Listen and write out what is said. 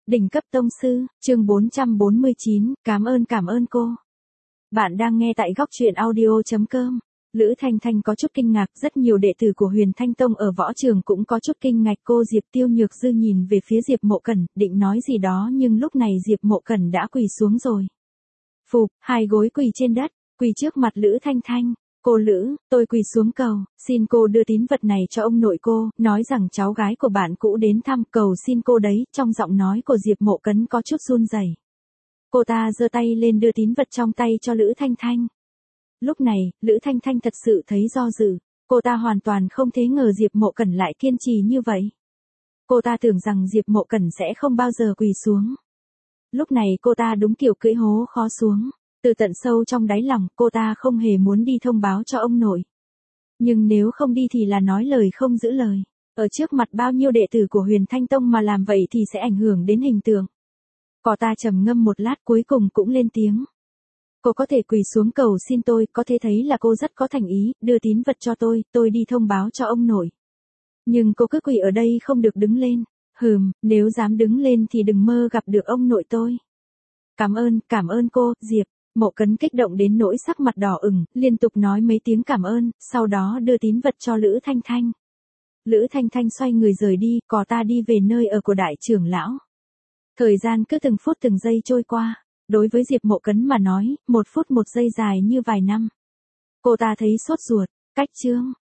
Đỉnh cấp tông sư, chương 449, cảm ơn cô. Bạn đang nghe tại góc truyện audio.com. Lữ Thanh Thanh có chút kinh ngạc, rất nhiều đệ tử của Huyền Thanh Tông ở võ trường cũng có chút kinh ngạc. Cô Diệp Tiêu Nhược Dư nhìn về phía Diệp Mộ Cẩn, định nói gì đó nhưng lúc này Diệp Mộ Cẩn đã quỳ xuống rồi. Phụp, hai gối quỳ trên đất, quỳ trước mặt Lữ Thanh Thanh. Cô Lữ, tôi quỳ xuống cầu, xin cô đưa tín vật này cho ông nội cô, nói rằng cháu gái của bạn cũ đến thăm, cầu xin cô đấy. Trong giọng nói của Diệp Mộ Cẩn có chút run rẩy. Cô ta giơ tay lên đưa tín vật trong tay cho Lữ Thanh Thanh. Lúc này, Lữ Thanh Thanh thật sự thấy do dự, cô ta hoàn toàn không thể ngờ Diệp Mộ Cẩn lại kiên trì như vậy. Cô ta tưởng rằng Diệp Mộ Cẩn sẽ không bao giờ quỳ xuống. Lúc này cô ta đúng kiểu cưỡi hố khó xuống. Từ tận sâu trong đáy lòng, cô ta không hề muốn đi thông báo cho ông nội. Nhưng nếu không đi thì là nói lời không giữ lời. Ở trước mặt bao nhiêu đệ tử của Huyền Thanh Tông mà làm vậy thì sẽ ảnh hưởng đến hình tượng. Cô ta trầm ngâm một lát cuối cùng cũng lên tiếng. Cô có thể quỳ xuống cầu xin tôi, có thể thấy là cô rất có thành ý, đưa tín vật cho tôi đi thông báo cho ông nội. Nhưng cô cứ quỳ ở đây không được đứng lên. Nếu dám đứng lên thì đừng mơ gặp được ông nội tôi. Cảm ơn cô, Diệp. Mộ Cẩn kích động đến nỗi sắc mặt đỏ ửng, liên tục nói mấy tiếng cảm ơn, sau đó đưa tín vật cho Lữ Thanh Thanh. Lữ Thanh Thanh xoay người rời đi, cô ta đi về nơi ở của đại trưởng lão. Thời gian cứ từng phút từng giây trôi qua, đối với Diệp Mộ Cẩn mà nói, 1 phút 1 giây dài như vài năm. Cô ta thấy sốt ruột, cách chương.